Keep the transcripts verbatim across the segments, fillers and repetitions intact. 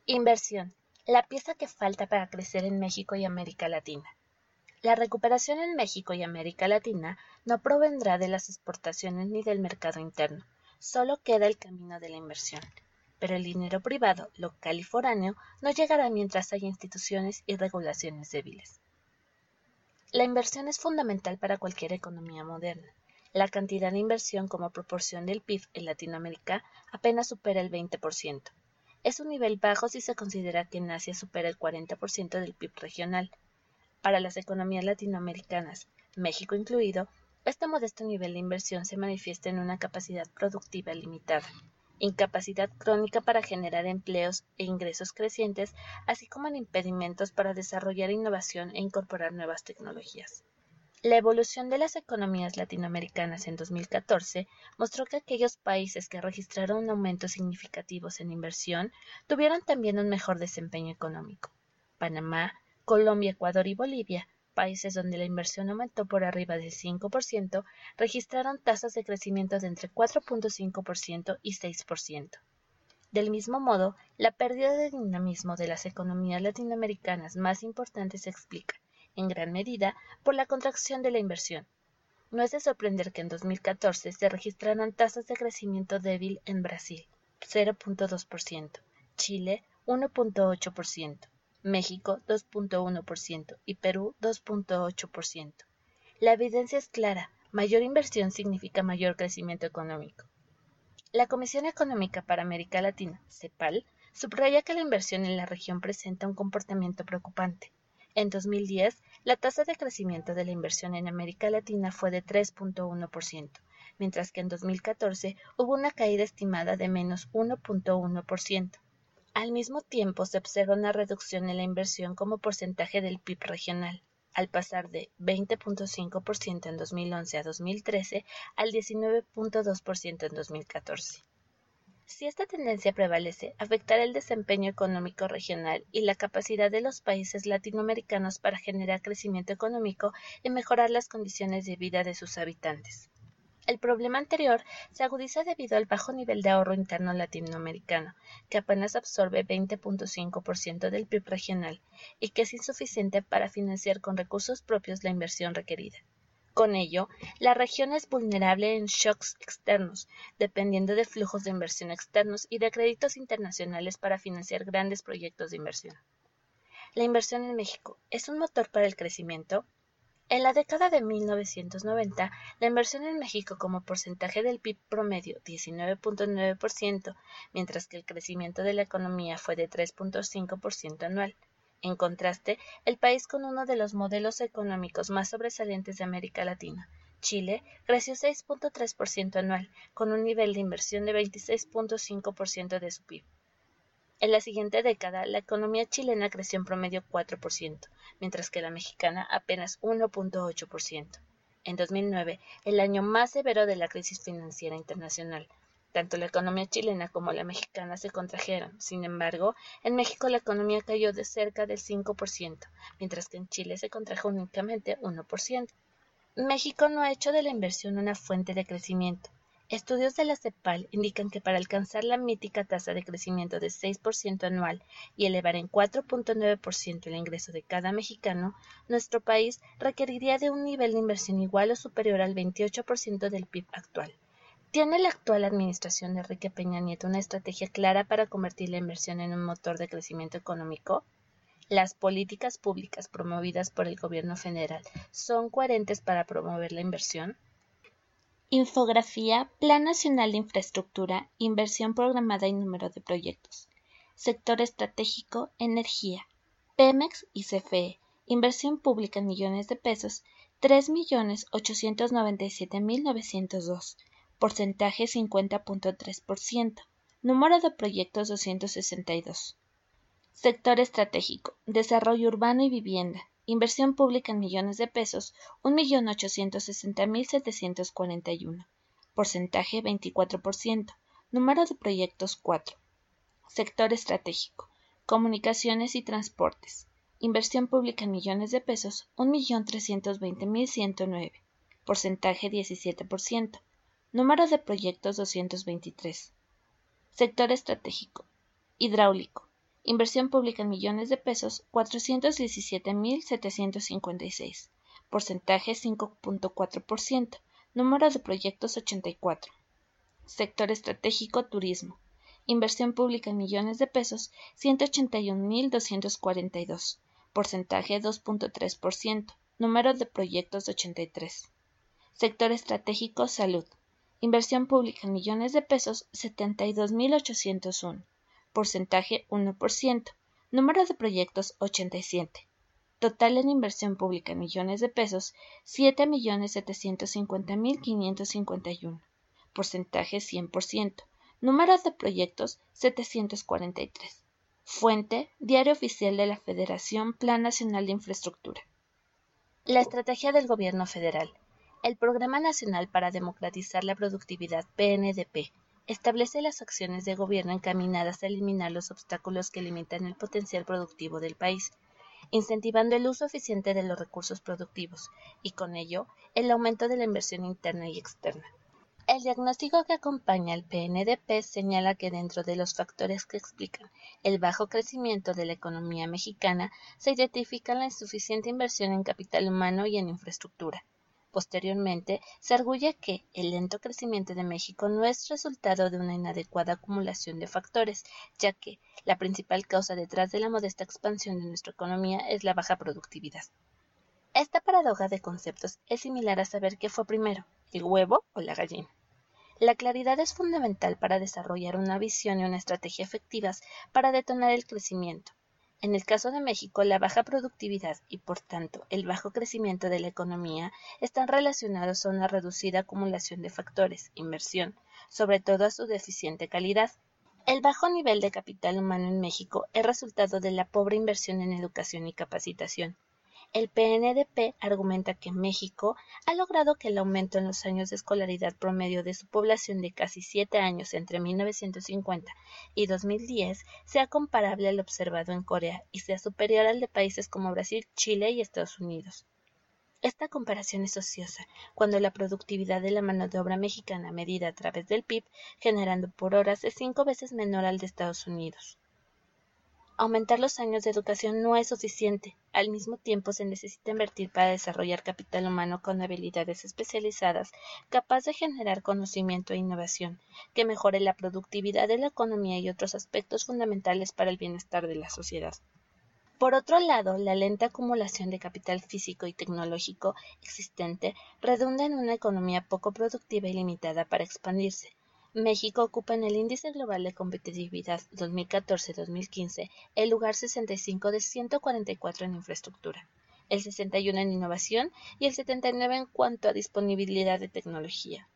Inversión, la pieza que falta para crecer en México y América Latina. La recuperación en México y América Latina no provendrá de las exportaciones ni del mercado interno, solo queda el camino de la inversión. Pero el dinero privado, local y foráneo, no llegará mientras haya instituciones y regulaciones débiles. La inversión es fundamental para cualquier economía moderna. La cantidad de inversión como proporción del P I B en Latinoamérica apenas supera el veinte por ciento. Es un nivel bajo si se considera que en Asia supera el cuarenta por ciento del P I B regional. Para las economías latinoamericanas, México incluido, este modesto nivel de inversión se manifiesta en una capacidad productiva limitada, incapacidad crónica para generar empleos e ingresos crecientes, así como en impedimentos para desarrollar innovación e incorporar nuevas tecnologías. La evolución de las economías latinoamericanas en dos mil catorce mostró que aquellos países que registraron aumentos significativos en inversión tuvieron también un mejor desempeño económico. Panamá, Colombia, Ecuador y Bolivia, países donde la inversión aumentó por arriba del cinco por ciento, registraron tasas de crecimiento de entre cuatro punto cinco por ciento y seis por ciento. Del mismo modo, la pérdida de dinamismo de las economías latinoamericanas más importantes se explica, en gran medida, por la contracción de la inversión. No es de sorprender que en dos mil catorce se registraran tasas de crecimiento débil en Brasil, cero punto dos por ciento, Chile, uno punto ocho por ciento, México, dos punto uno por ciento y Perú, dos punto ocho por ciento. La evidencia es clara, mayor inversión significa mayor crecimiento económico. La Comisión Económica para América Latina, CEPAL, subraya que la inversión en la región presenta un comportamiento preocupante. En dos mil diez, la tasa de crecimiento de la inversión en América Latina fue de tres punto uno por ciento, mientras que en dos mil catorce hubo una caída estimada de menos uno punto uno por ciento. Al mismo tiempo, se observa una reducción en la inversión como porcentaje del P I B regional, al pasar de veinte punto cinco por ciento en dos mil once a dos mil trece al diecinueve punto dos por ciento en dos mil catorce. Si esta tendencia prevalece, afectará el desempeño económico regional y la capacidad de los países latinoamericanos para generar crecimiento económico y mejorar las condiciones de vida de sus habitantes. El problema anterior se agudiza debido al bajo nivel de ahorro interno latinoamericano, que apenas absorbe veinte punto cinco por ciento del P I B regional y que es insuficiente para financiar con recursos propios la inversión requerida. Con ello, la región es vulnerable en shocks externos, dependiendo de flujos de inversión externos y de créditos internacionales para financiar grandes proyectos de inversión. La inversión en México ¿es un motor para el crecimiento? En la década de mil novecientos noventa, la inversión en México como porcentaje del P I B promedio diecinueve punto nueve por ciento, mientras que el crecimiento de la economía fue de tres punto cinco por ciento anual. En contraste, el país con uno de los modelos económicos más sobresalientes de América Latina, Chile, creció seis punto tres por ciento anual, con un nivel de inversión de veintiséis punto cinco por ciento de su P I B. En la siguiente década, la economía chilena creció en promedio cuatro por ciento, mientras que la mexicana apenas uno punto ocho por ciento. En dos mil nueve, el año más severo de la crisis financiera internacional, tanto la economía chilena como la mexicana se contrajeron. Sin embargo, en México la economía cayó de cerca del cinco por ciento, mientras que en Chile se contrajo únicamente uno por ciento. México no ha hecho de la inversión una fuente de crecimiento. Estudios de la CEPAL indican que para alcanzar la mítica tasa de crecimiento de seis por ciento anual y elevar en cuatro punto nueve por ciento el ingreso de cada mexicano, nuestro país requeriría de un nivel de inversión igual o superior al veintiocho por ciento del P I B actual. ¿Tiene la actual administración de Enrique Peña Nieto una estrategia clara para convertir la inversión en un motor de crecimiento económico? ¿Las políticas públicas promovidas por el gobierno federal son coherentes para promover la inversión? Infografía, Plan Nacional de Infraestructura, Inversión Programada y Número de Proyectos. Sector Estratégico, Energía. Pemex y C F E. Inversión pública en millones de pesos, tres millones ochocientos noventa y siete mil novecientos dos. Porcentaje cincuenta punto tres por ciento. Número de proyectos doscientos sesenta y dos. Sector Estratégico, Desarrollo Urbano y Vivienda. Inversión pública en millones de pesos, un millón ochocientos sesenta mil setecientos cuarenta y uno. Porcentaje veinticuatro por ciento. Número de proyectos cuatro. Sector estratégico. Comunicaciones y transportes. Inversión pública en millones de pesos, un millón trescientos veinte mil ciento nueve. Porcentaje diecisiete por ciento. Número de proyectos doscientos veintitrés. Sector estratégico. Hidráulico. Inversión pública en millones de pesos, cuatrocientos diecisiete mil setecientos cincuenta y seis. Porcentaje cinco punto cuatro por ciento. Número de proyectos ochenta y cuatro. Sector estratégico turismo. Inversión pública en millones de pesos, ciento ochenta y un mil doscientos cuarenta y dos. Porcentaje dos punto tres por ciento. Número de proyectos ochenta y tres. Sector estratégico salud. Inversión pública en millones de pesos, setenta y dos mil ochocientos uno. Porcentaje uno por ciento. Número de proyectos ochenta y siete. Total en inversión pública en millones de pesos, siete millones setecientos cincuenta mil quinientos cincuenta y uno. Porcentaje cien por ciento. Número de proyectos setecientos cuarenta y tres. Fuente: Diario Oficial de la Federación, Plan Nacional de Infraestructura. La estrategia del Gobierno federal. El Programa Nacional para Democratizar la Productividad, P N D P, establece las acciones de gobierno encaminadas a eliminar los obstáculos que limitan el potencial productivo del país, incentivando el uso eficiente de los recursos productivos y, con ello, el aumento de la inversión interna y externa. El diagnóstico que acompaña al P N D P señala que dentro de los factores que explican el bajo crecimiento de la economía mexicana se identifica la insuficiente inversión en capital humano y en infraestructura. Posteriormente, se arguye que el lento crecimiento de México no es resultado de una inadecuada acumulación de factores, ya que la principal causa detrás de la modesta expansión de nuestra economía es la baja productividad. Esta paradoja de conceptos es similar a saber qué fue primero, el huevo o la gallina. La claridad es fundamental para desarrollar una visión y una estrategia efectivas para detonar el crecimiento. En el caso de México, la baja productividad y, por tanto, el bajo crecimiento de la economía están relacionados a una reducida acumulación de factores, inversión, sobre todo a su deficiente calidad. El bajo nivel de capital humano en México es resultado de la pobre inversión en educación y capacitación. El P N D P argumenta que México ha logrado que el aumento en los años de escolaridad promedio de su población de casi siete años entre mil novecientos cincuenta y dos mil diez sea comparable al observado en Corea y sea superior al de países como Brasil, Chile y Estados Unidos. Esta comparación es ociosa, cuando la productividad de la mano de obra mexicana medida a través del P I B, generando por horas, es cinco veces menor al de Estados Unidos. Aumentar los años de educación no es suficiente. Al mismo tiempo, se necesita invertir para desarrollar capital humano con habilidades especializadas, capaz de generar conocimiento e innovación, que mejore la productividad de la economía y otros aspectos fundamentales para el bienestar de la sociedad. Por otro lado, la lenta acumulación de capital físico y tecnológico existente redunda en una economía poco productiva y limitada para expandirse. México ocupa en el Índice Global de Competitividad dos mil catorce a dos mil quince el lugar sesenta y cinco de ciento cuarenta y cuatro en infraestructura, el sesenta y uno en innovación y el setenta y nueve en cuanto a disponibilidad de tecnología.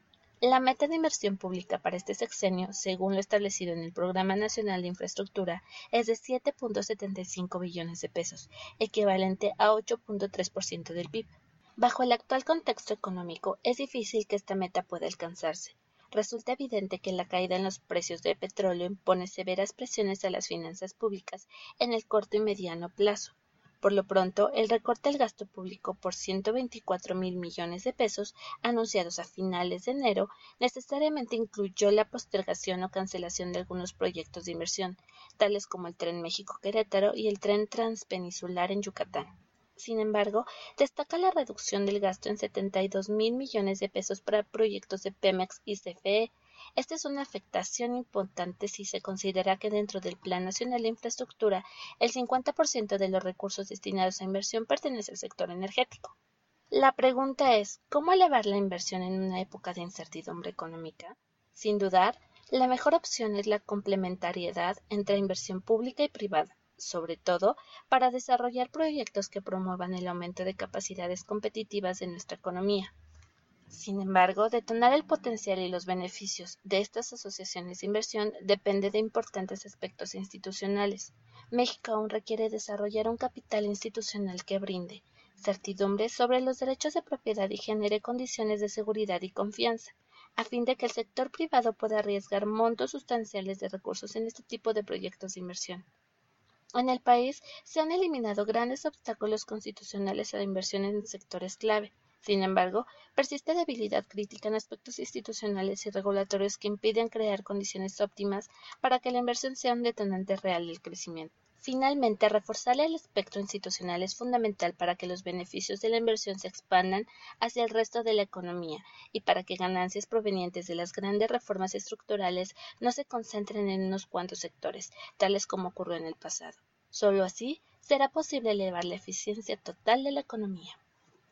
La meta de inversión pública para este sexenio, según lo establecido en el Programa Nacional de Infraestructura, es de siete punto setenta y cinco billones de pesos, equivalente a ocho punto tres por ciento del P I B. Bajo el actual contexto económico, es difícil que esta meta pueda alcanzarse. Resulta evidente que la caída en los precios del petróleo impone severas presiones a las finanzas públicas en el corto y mediano plazo. Por lo pronto, el recorte del gasto público por ciento veinticuatro mil millones de pesos, anunciados a finales de enero, necesariamente incluyó la postergación o cancelación de algunos proyectos de inversión, tales como el Tren México-Querétaro y el Tren Transpeninsular en Yucatán. Sin embargo, destaca la reducción del gasto en setenta y dos mil millones de pesos para proyectos de Pemex y C F E. Esta es una afectación importante si se considera que dentro del Plan Nacional de Infraestructura, el cincuenta por ciento de los recursos destinados a inversión pertenece al sector energético. La pregunta es, ¿cómo elevar la inversión en una época de incertidumbre económica? Sin dudar, la mejor opción es la complementariedad entre inversión pública y privada, sobre todo para desarrollar proyectos que promuevan el aumento de capacidades competitivas de nuestra economía. Sin embargo, detonar el potencial y los beneficios de estas asociaciones de inversión depende de importantes aspectos institucionales. México aún requiere desarrollar un capital institucional que brinde certidumbre sobre los derechos de propiedad y genere condiciones de seguridad y confianza, a fin de que el sector privado pueda arriesgar montos sustanciales de recursos en este tipo de proyectos de inversión. En el país se han eliminado grandes obstáculos constitucionales a la inversión en sectores clave, Sin embargo, persiste debilidad crítica en aspectos institucionales y regulatorios que impiden crear condiciones óptimas para que la inversión sea un detonante real del crecimiento. Finalmente, reforzar el espectro institucional es fundamental para que los beneficios de la inversión se expandan hacia el resto de la economía y para que ganancias provenientes de las grandes reformas estructurales no se concentren en unos cuantos sectores, tales como ocurrió en el pasado. Solo así será posible elevar la eficiencia total de la economía.